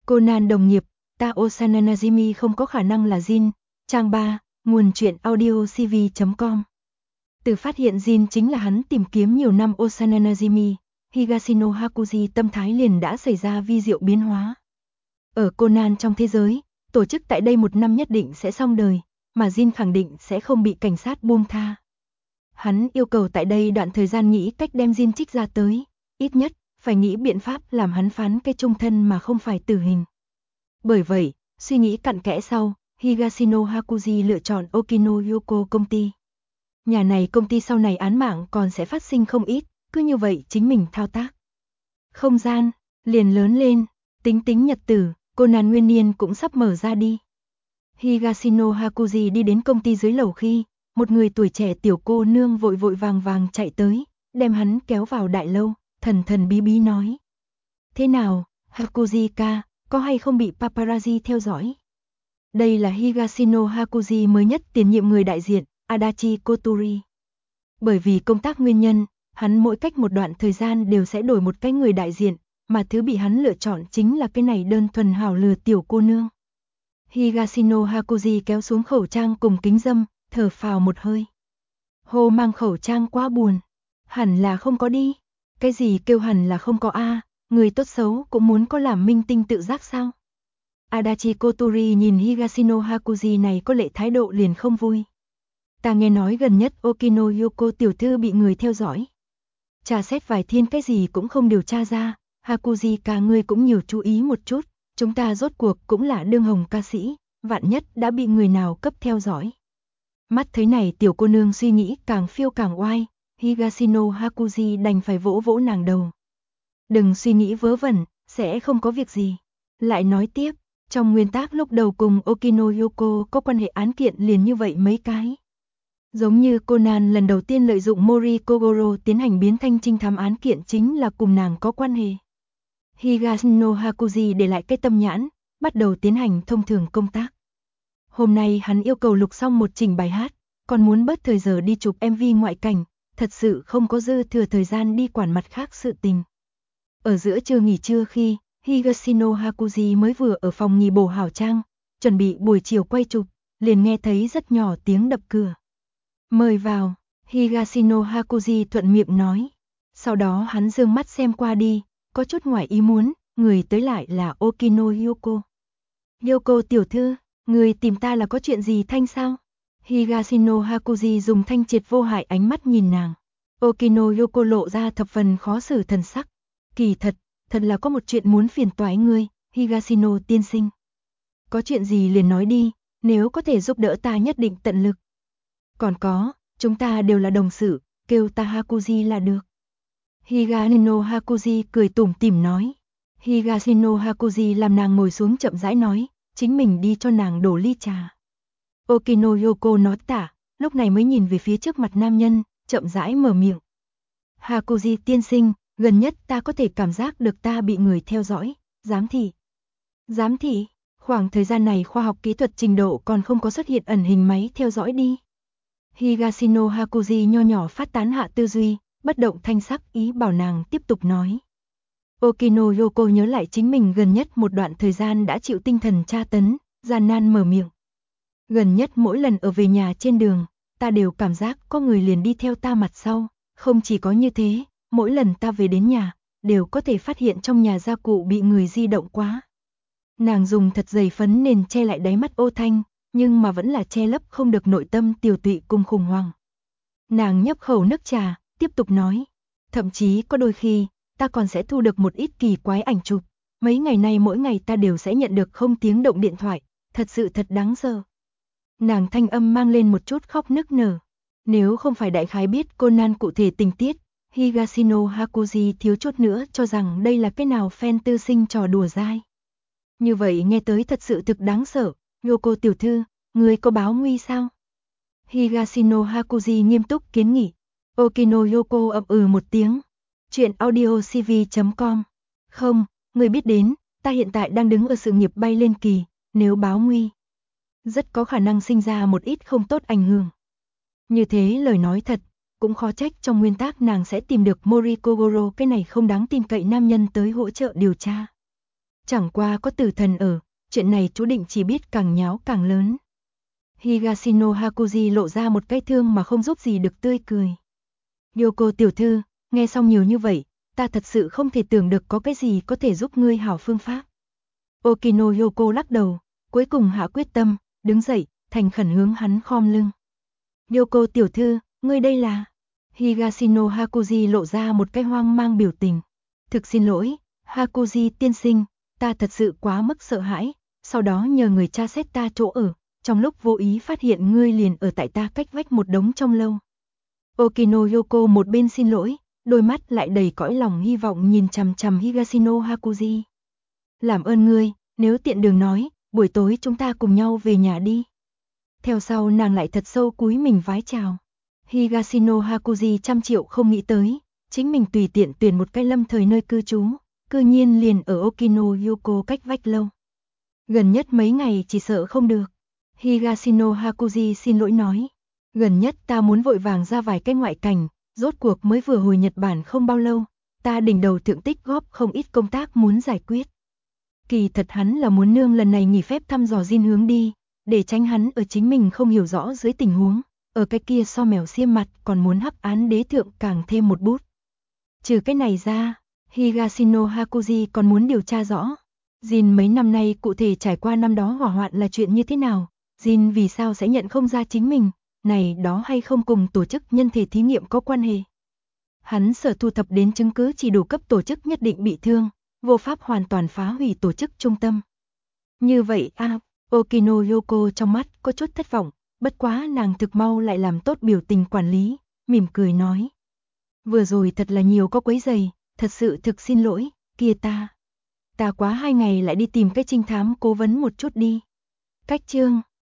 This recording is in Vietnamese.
Conan đồng nghiệp, Tao Sananajimi không có khả năng là Jin. Trang 3, nguồn truyện audio cv.com. Từ phát hiện Jin chính là hắn tìm kiếm nhiều năm Osananajimi, Higashino Hakuji tâm thái liền đã xảy ra vi diệu biến hóa. Ở Conan trong thế giới, tổ chức tại đây 1 năm nhất định sẽ xong đời, mà Jin khẳng định sẽ không bị cảnh sát buông tha. Hắn yêu cầu tại đây đoạn thời gian nghĩ cách đem Jin trích ra tới, ít nhất phải nghĩ biện pháp làm hắn phán cái chung thân mà không phải tử hình. Bởi vậy, suy nghĩ cặn kẽ sau, Higashino Hakuji lựa chọn Okino Yoko công ty. Nhà này công ty sau này án mạng còn sẽ phát sinh không ít, cứ như vậy chính mình thao tác. Không gian, liền lớn lên, tính nhật tử, Conan nguyên niên cũng sắp mở ra đi. Higashino Hakuji đi đến công ty dưới lầu khi, một người tuổi trẻ tiểu cô nương vội vàng chạy tới, đem hắn kéo vào đại lâu, thần bí nói. Thế nào, Hakuji-ka, có hay không bị paparazzi theo dõi? Đây là Higashino Hakuji mới nhất tiền nhiệm người đại diện, Adachi Koturi. Bởi vì công tác nguyên nhân, hắn mỗi cách một đoạn thời gian đều sẽ đổi một cái người đại diện, mà thứ bị hắn lựa chọn chính là cái này đơn thuần hào lừa tiểu cô nương. Higashino Hakuji kéo xuống khẩu trang cùng kính dâm, thở phào một hơi. Hồ mang khẩu trang quá buồn. Hẳn là không có đi. Cái gì kêu hẳn là không có a, người tốt xấu cũng muốn có làm minh tinh tự giác sao? Adachi Koturi nhìn Higashino Hakuji này có lệ thái độ liền không vui. Ta nghe nói gần nhất Okino Yoko tiểu thư bị người theo dõi. Tra xét vài thiên cái gì cũng không điều tra ra, Hakuji cả ngươi cũng nhiều chú ý một chút, chúng ta rốt cuộc cũng là đương hồng ca sĩ, vạn nhất đã bị người nào cấp theo dõi. Mắt thấy này tiểu cô nương suy nghĩ càng phiêu càng oai, Higashino Hakuji đành phải vỗ nàng đầu. Đừng suy nghĩ vớ vẩn, sẽ không có việc gì. Lại nói tiếp, trong nguyên tắc lúc đầu cùng Okino Yoko có quan hệ án kiện liền như vậy mấy cái. Giống như Conan lần đầu tiên lợi dụng Mori Kogoro tiến hành biến thanh trinh thám án kiện chính là cùng nàng có quan hệ. Higashino Hakuji để lại cái tâm nhãn, bắt đầu tiến hành thông thường công tác. Hôm nay hắn yêu cầu lục xong một trình bài hát, còn muốn bớt thời giờ đi chụp MV ngoại cảnh, thật sự không có dư thừa thời gian đi quản mặt khác sự tình. Ở giữa trưa nghỉ trưa khi, Higashino Hakuji mới vừa ở phòng nghỉ bổ hảo trang, chuẩn bị buổi chiều quay chụp, liền nghe thấy rất nhỏ tiếng đập cửa. Mời vào, Higashino Hakuji thuận miệng nói. Sau đó hắn dương mắt xem qua đi, có chút ngoài ý muốn, người tới lại là Okino Yoko. Yoko tiểu thư, người tìm ta là có chuyện gì thanh sao? Higashino Hakuji dùng thanh triệt vô hại ánh mắt nhìn nàng. Okino Yoko lộ ra thập phần khó xử thần sắc. Kỳ thật là có một chuyện muốn phiền toái ngươi, Higashino tiên sinh. Có chuyện gì liền nói đi, nếu có thể giúp đỡ ta nhất định tận lực. Còn có, chúng ta đều là đồng sự, kêu ta Hakuji là được. Higashino Hakuji cười tủm tỉm nói. Higashino Hakuji làm nàng ngồi xuống chậm rãi nói, chính mình đi cho nàng đổ ly trà. Okino Yoko nói tả, lúc này mới nhìn về phía trước mặt nam nhân, chậm rãi mở miệng. Hakuji tiên sinh, gần nhất ta có thể cảm giác được ta bị người theo dõi, giám thị. Giám thị, khoảng thời gian này khoa học kỹ thuật trình độ còn không có xuất hiện ẩn hình máy theo dõi đi. Higashino Hakuji nho nhỏ phát tán hạ tư duy, bất động thanh sắc ý bảo nàng tiếp tục nói. Okino Yoko nhớ lại chính mình gần nhất một đoạn thời gian đã chịu tinh thần tra tấn, gian nan mở miệng. Gần nhất mỗi lần ở về nhà trên đường, ta đều cảm giác có người liền đi theo ta mặt sau, không chỉ có như thế, mỗi lần ta về đến nhà, đều có thể phát hiện trong nhà gia cụ bị người di động quá. Nàng dùng thật dày phấn nền che lại đáy mắt ô thanh, nhưng mà vẫn là che lấp không được nội tâm tiều tụy cùng khủng hoảng. Nàng nhấp khẩu nước trà, tiếp tục nói, thậm chí có đôi khi, ta còn sẽ thu được một ít kỳ quái ảnh chụp, mấy ngày nay mỗi ngày ta đều sẽ nhận được không tiếng động điện thoại, thật sự thật đáng sợ. Nàng thanh âm mang lên một chút khóc nức nở. Nếu không phải đại khái biết Conan cụ thể tình tiết, Higashino Hakuji thiếu chút nữa cho rằng đây là cái nào fan tư sinh trò đùa dai. Như vậy nghe tới thật sự thực đáng sợ, Yoko tiểu thư, người có báo nguy sao? Higashino Hakuji nghiêm túc kiến nghị. Okino Yoko ậm một tiếng. Chuyện audio cv.com. Không, người biết đến, ta hiện tại đang đứng ở sự nghiệp bay lên kỳ, nếu báo nguy, rất có khả năng sinh ra một ít không tốt ảnh hưởng. Như thế lời nói thật, cũng khó trách trong nguyên tắc nàng sẽ tìm được Mori Kogoro cái này không đáng tin cậy nam nhân tới hỗ trợ điều tra. Chẳng qua có tử thần ở, chuyện này chú định chỉ biết càng nháo càng lớn. Higashino Hakuji lộ ra một cái thương mà không giúp gì được tươi cười. Yoko tiểu thư, nghe xong nhiều như vậy, ta thật sự không thể tưởng được có cái gì có thể giúp ngươi hảo phương pháp. Okino Yoko lắc đầu, cuối cùng hạ quyết tâm, đứng dậy, thành khẩn hướng hắn khom lưng. Yoko tiểu thư, ngươi đây là... Higashino Hakuji lộ ra một cái hoang mang biểu tình. Thực xin lỗi, Hakuji tiên sinh, ta thật sự quá mức sợ hãi, sau đó nhờ người tra xét ta chỗ ở, trong lúc vô ý phát hiện ngươi liền ở tại ta cách vách một đống trong lâu. Okino Yoko một bên xin lỗi, đôi mắt lại đầy cõi lòng hy vọng nhìn chằm chằm Higashino Hakuji. Làm ơn ngươi, nếu tiện đường nói, buổi tối chúng ta cùng nhau về nhà đi. Theo sau nàng lại thật sâu cúi mình vái chào. Higashino Hakuji trăm triệu không nghĩ tới, chính mình tùy tiện tuyển một cái lâm thời nơi cư trú, cư nhiên liền ở Okino Yoko cách vách lâu. Gần nhất mấy ngày chỉ sợ không được. Higashino Hakuji xin lỗi nói. Gần nhất ta muốn vội vàng ra vài cái ngoại cảnh, rốt cuộc mới vừa hồi Nhật Bản không bao lâu, ta đỉnh đầu thượng tích góp không ít công tác muốn giải quyết. Kỳ thật hắn là muốn nương lần này nghỉ phép thăm dò Jin hướng đi, để tránh hắn ở chính mình không hiểu rõ dưới tình huống, ở cái kia so mèo xiêm mặt còn muốn hắc án đế thượng càng thêm một bút. Trừ cái này ra, Higashino Hakuji còn muốn điều tra rõ, Jin mấy năm nay cụ thể trải qua năm đó hỏa hoạn là chuyện như thế nào, Jin vì sao sẽ nhận không ra chính mình, này đó hay không cùng tổ chức nhân thể thí nghiệm có quan hệ. Hắn sở thu thập đến chứng cứ chỉ đủ cấp tổ chức nhất định bị thương, vô pháp hoàn toàn phá hủy tổ chức trung tâm. Như vậy Okino Yoko trong mắt có chút thất vọng, bất quá nàng thực mau lại làm tốt biểu tình quản lý, mỉm cười nói. Vừa rồi thật là nhiều có quấy rầy, thật sự thực xin lỗi, kia ta quá 2 ngày lại đi tìm cái trinh thám cố vấn một chút đi. Cách chương